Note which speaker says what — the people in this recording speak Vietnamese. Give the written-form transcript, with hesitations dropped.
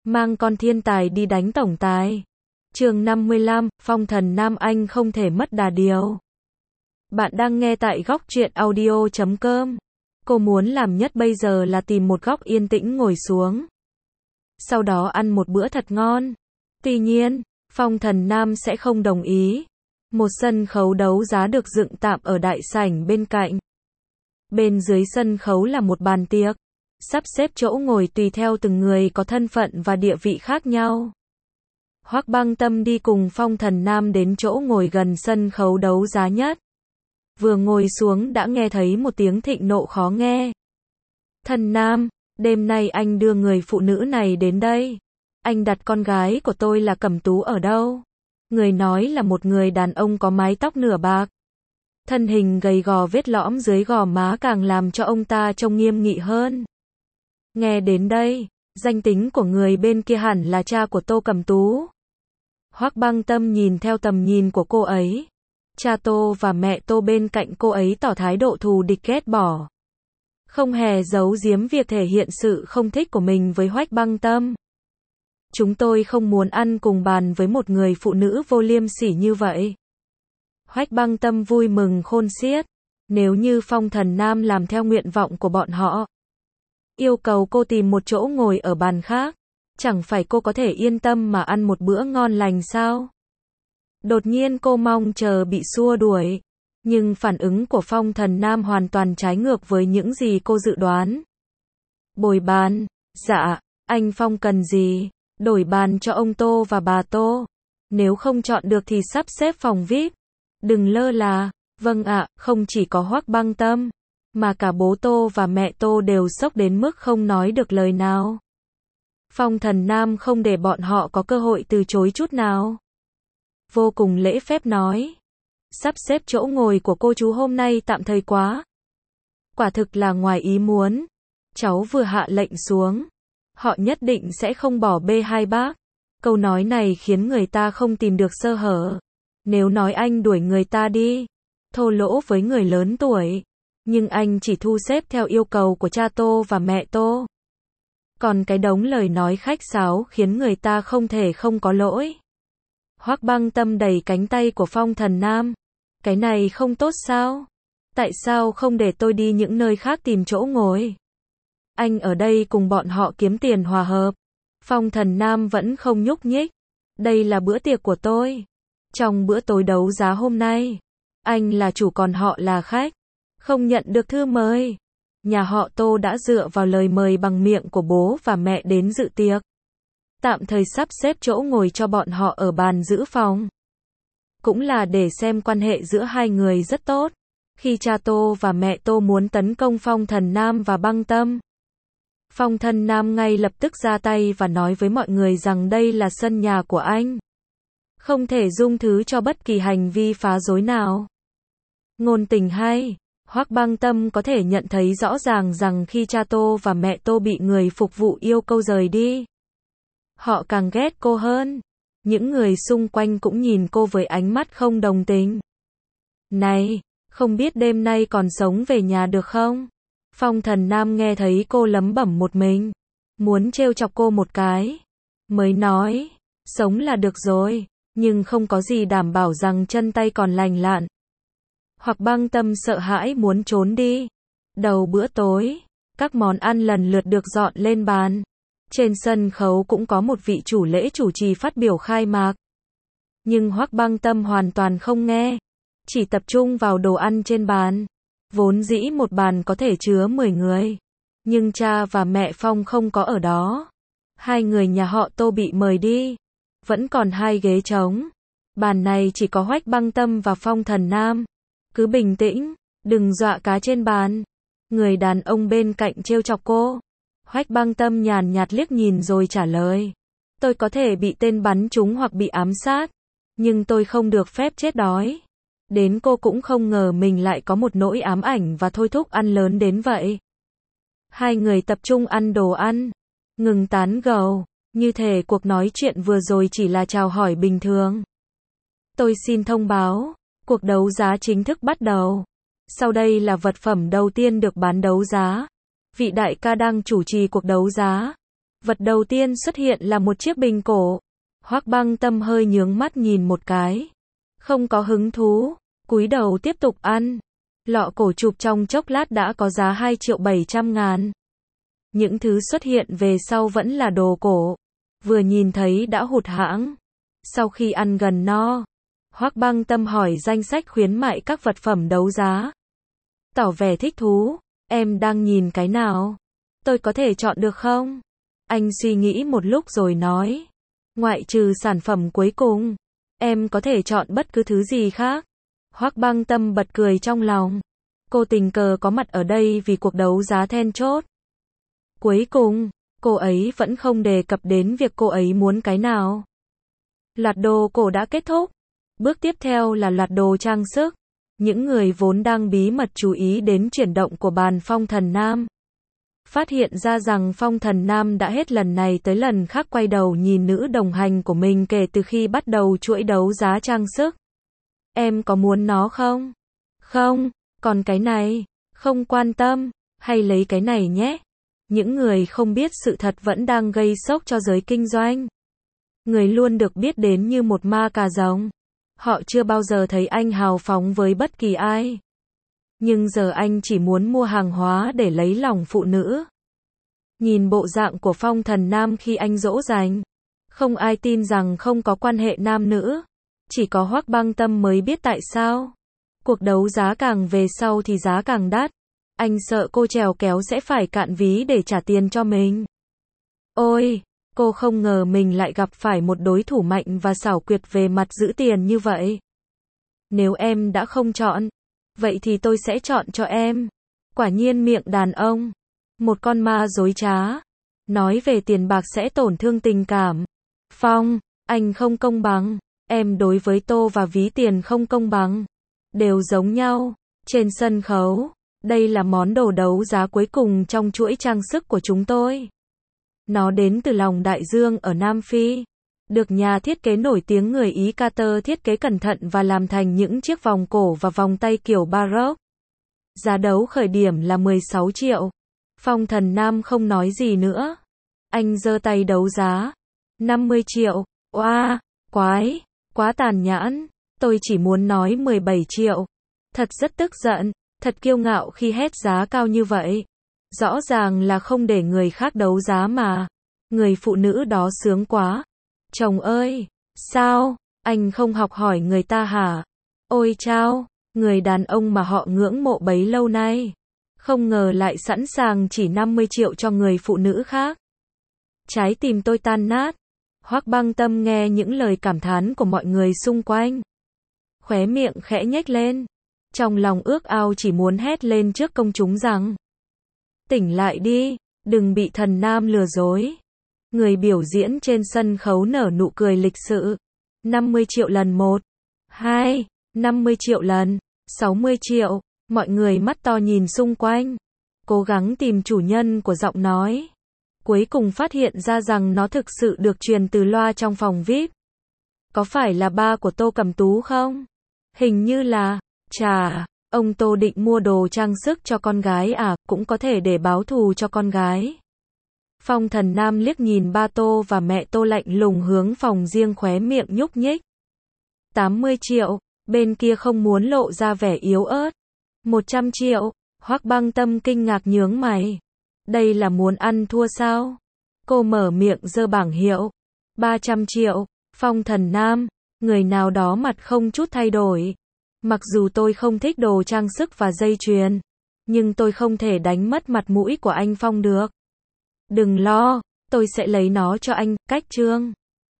Speaker 1: mang con thiên tài đi đánh tổng tài. Chương 55, phong thần Nam Anh không thể mất đà điểu. Bạn đang nghe tại góc truyện audio.com. Cô muốn làm nhất bây giờ là tìm một góc yên tĩnh ngồi xuống. Sau đó ăn một bữa thật ngon. Tuy nhiên, phong thần Nam sẽ không đồng ý. Một sân khấu đấu giá được dựng tạm ở đại sảnh bên cạnh. Bên dưới sân khấu là một bàn tiệc, sắp xếp chỗ ngồi tùy theo từng người có thân phận và địa vị khác nhau. Hoắc Băng Tâm đi cùng phong thần Nam đến chỗ ngồi gần sân khấu đấu giá nhất. Vừa ngồi xuống đã nghe thấy một tiếng thịnh nộ khó nghe. Thần Nam, đêm nay anh đưa người phụ nữ này đến đây. Anh đặt con gái của tôi là Cẩm Tú ở đâu? Người nói là một người đàn ông có mái tóc nửa bạc. Thân hình gầy gò vết lõm dưới gò má càng làm cho ông ta trông nghiêm nghị hơn. Nghe đến đây, danh tính của người bên kia hẳn là cha của Tô Cẩm Tú. Hoắc Băng Tâm nhìn theo tầm nhìn của cô ấy. Cha Tô và mẹ Tô bên cạnh cô ấy tỏ thái độ thù địch ghét bỏ. Không hề giấu giếm việc thể hiện sự không thích của mình với Hoắc Băng Tâm. Chúng tôi không muốn ăn cùng bàn với một người phụ nữ vô liêm sỉ như vậy. Hoắc Băng Tâm vui mừng khôn xiết. Nếu như phong thần Nam làm theo nguyện vọng của bọn họ, yêu cầu cô tìm một chỗ ngồi ở bàn khác, chẳng phải cô có thể yên tâm mà ăn một bữa ngon lành sao? Đột nhiên cô mong chờ bị xua đuổi, nhưng phản ứng của phong thần Nam hoàn toàn trái ngược với những gì cô dự đoán. Bồi bàn, dạ, anh Phong cần gì? Đổi bàn cho ông Tô và bà Tô. Nếu không chọn được thì sắp xếp phòng VIP. Đừng lơ là. Vâng ạ, không chỉ có Hoắc Băng Tâm, mà cả bố Tô và mẹ Tô đều sốc đến mức không nói được lời nào. Phong thần Nam không để bọn họ có cơ hội từ chối chút nào. Vô cùng lễ phép nói. Sắp xếp chỗ ngồi của cô chú hôm nay tạm thời quá. Quả thực là ngoài ý muốn. Cháu vừa hạ lệnh xuống. Họ nhất định sẽ không bỏ bê hai bác. Câu nói này khiến người ta không tìm được sơ hở. Nếu nói anh đuổi người ta đi, thô lỗ với người lớn tuổi, nhưng anh chỉ thu xếp theo yêu cầu của cha Tô và mẹ Tô. Còn cái đống lời nói khách sáo khiến người ta không thể không có lỗi. Hoắc Băng Tâm đẩy cánh tay của phong thần Nam. Cái này không tốt sao? Tại sao không để tôi đi những nơi khác tìm chỗ ngồi? Anh ở đây cùng bọn họ kiếm tiền hòa hợp. Phong thần Nam vẫn không nhúc nhích. Đây là bữa tiệc của tôi. Trong bữa tối đấu giá hôm nay, anh là chủ còn họ là khách. Không nhận được thư mời. Nhà họ Tô đã dựa vào lời mời bằng miệng của bố và mẹ đến dự tiệc. Tạm thời sắp xếp chỗ ngồi cho bọn họ ở bàn giữ phòng. Cũng là để xem quan hệ giữa hai người rất tốt. Khi cha Tô và mẹ Tô muốn tấn công phong thần Nam và Băng Tâm, phong thần Nam ngay lập tức ra tay và nói với mọi người rằng đây là sân nhà của anh. Không thể dung thứ cho bất kỳ hành vi phá rối nào. Ngôn tình hay, Hoắc Băng Tâm có thể nhận thấy rõ ràng rằng khi cha Tô và mẹ Tô bị người phục vụ yêu cầu rời đi, họ càng ghét cô hơn. Những người xung quanh cũng nhìn cô với ánh mắt không đồng tình. Này, không biết đêm nay còn sống về nhà được không? Phong thần Nam nghe thấy cô lẩm bẩm một mình, muốn trêu chọc cô một cái, mới nói, sống là được rồi, nhưng không có gì đảm bảo rằng chân tay còn lành lặn. Hoắc Băng Tâm sợ hãi muốn trốn đi. Đầu bữa tối, các món ăn lần lượt được dọn lên bàn. Trên sân khấu cũng có một vị chủ lễ chủ trì phát biểu khai mạc. Nhưng Hoắc Băng Tâm hoàn toàn không nghe, chỉ tập trung vào đồ ăn trên bàn. Vốn dĩ một bàn có thể chứa 10 người, nhưng cha và mẹ Phong không có ở đó. Hai người nhà họ Tô bị mời đi, vẫn còn 2 ghế trống. Bàn này chỉ có Hoắc Băng Tâm và phong thần Nam. Cứ bình tĩnh, đừng dọa cá trên bàn. Người đàn ông bên cạnh trêu chọc cô. Hoắc Băng Tâm nhàn nhạt liếc nhìn rồi trả lời. Tôi có thể bị tên bắn trúng hoặc bị ám sát, nhưng tôi không được phép chết đói. Đến cô cũng không ngờ mình lại có một nỗi ám ảnh và thôi thúc ăn lớn đến vậy. Hai người tập trung ăn đồ ăn, ngừng tán gẫu, như thể cuộc nói chuyện vừa rồi chỉ là chào hỏi bình thường. Tôi xin thông báo, cuộc đấu giá chính thức bắt đầu. Sau đây là vật phẩm đầu tiên được bán đấu giá. Vị đại ca đang chủ trì cuộc đấu giá. Vật đầu tiên xuất hiện là một chiếc bình cổ. Hoắc Băng Tâm hơi nhướng mắt nhìn một cái. Không có hứng thú, cúi đầu tiếp tục ăn. Lọ cổ chụp trong chốc lát đã có giá 2.700.000. Những thứ xuất hiện về sau vẫn là đồ cổ. Vừa nhìn thấy đã hụt hẫng. Sau khi ăn gần no, Hoắc Băng Tâm hỏi danh sách khuyến mại các vật phẩm đấu giá. Tỏ vẻ thích thú, em đang nhìn cái nào? Tôi có thể chọn được không? Anh suy nghĩ một lúc rồi nói. Ngoại trừ sản phẩm cuối cùng, em có thể chọn bất cứ thứ gì khác. Hoắc Băng Tâm bật cười trong lòng. Cô tình cờ có mặt ở đây vì cuộc đấu giá then chốt. Cuối cùng, cô ấy vẫn không đề cập đến việc cô ấy muốn cái nào. Loạt đồ cổ đã kết thúc. Bước tiếp theo là loạt đồ trang sức. Những người vốn đang bí mật chú ý đến chuyển động của bàn Phong Thần Nam. Phát hiện ra rằng Phong Thần Nam đã hết lần này tới lần khác quay đầu nhìn nữ đồng hành của mình kể từ khi bắt đầu chuỗi đấu giá trang sức. Em có muốn nó không? Không, còn cái này, không quan tâm, hay lấy cái này nhé. Những người không biết sự thật vẫn đang gây sốc cho giới kinh doanh. Người luôn được biết đến như một ma cà rồng. Họ chưa bao giờ thấy anh hào phóng với bất kỳ ai. Nhưng giờ anh chỉ muốn mua hàng hóa để lấy lòng phụ nữ. Nhìn bộ dạng của Phong Thần Nam khi anh dỗ dành, không ai tin rằng không có quan hệ nam nữ. Chỉ có Hoắc Băng Tâm mới biết tại sao. Cuộc đấu giá càng về sau thì giá càng đắt. Anh sợ cô trèo kéo sẽ phải cạn ví để trả tiền cho mình. Ôi, cô không ngờ mình lại gặp phải một đối thủ mạnh và xảo quyệt về mặt giữ tiền như vậy. Nếu em đã không chọn, vậy thì tôi sẽ chọn cho em. Quả nhiên miệng đàn ông, một con ma dối trá. Nói về tiền bạc sẽ tổn thương tình cảm. Phong, anh không công bằng. Em đối với tô và ví tiền không công bằng. Đều giống nhau. Trên sân khấu, đây là món đồ đấu giá cuối cùng trong chuỗi trang sức của chúng tôi. Nó đến từ lòng đại dương ở Nam Phi. Được nhà thiết kế nổi tiếng người Ý Carter thiết kế cẩn thận và làm thành những chiếc vòng cổ và vòng tay kiểu Baroque. Giá đấu khởi điểm là 16 triệu. Phong Thần Nam không nói gì nữa. Anh giơ tay đấu giá. 50 triệu. Oa, quái, quá tàn nhẫn. Tôi chỉ muốn nói 17 triệu. Thật rất tức giận, thật kiêu ngạo khi hét giá cao như vậy. Rõ ràng là không để người khác đấu giá mà. Người phụ nữ đó sướng quá. Chồng ơi, sao, anh không học hỏi người ta hả? Ôi chao, người đàn ông mà họ ngưỡng mộ bấy lâu nay. Không ngờ lại sẵn sàng chỉ 50 triệu cho người phụ nữ khác. Trái tim tôi tan nát. Hoắc Băng Tâm nghe những lời cảm thán của mọi người xung quanh. Khóe miệng khẽ nhếch lên. Trong lòng ước ao chỉ muốn hét lên trước công chúng rằng. Tỉnh lại đi, đừng bị thần nam lừa dối. Người biểu diễn trên sân khấu nở nụ cười lịch sự. 50 triệu lần 1, 2, 50 triệu lần, 60 triệu. Mọi người mắt to nhìn xung quanh. Cố gắng tìm chủ nhân của giọng nói. Cuối cùng phát hiện ra rằng nó thực sự được truyền từ loa trong phòng VIP. Có phải là ba của Tô Cẩm Tú không? Hình như là. Chà, ông Tô định mua đồ trang sức cho con gái à, cũng có thể để báo thù cho con gái. Phong Thần Nam liếc nhìn ba Tô và mẹ Tô lạnh lùng hướng phòng riêng khóe miệng nhúc nhích. 80 triệu, bên kia không muốn lộ ra vẻ yếu ớt. 100 triệu, Hoắc Băng Tâm kinh ngạc nhướng mày. Đây là muốn ăn thua sao? Cô mở miệng giơ bảng hiệu. 300 triệu, Phong Thần Nam, người nào đó mặt không chút thay đổi. Mặc dù tôi không thích đồ trang sức và dây chuyền, nhưng tôi không thể đánh mất mặt mũi của anh Phong được. Đừng lo, tôi sẽ lấy nó cho anh, cách trương.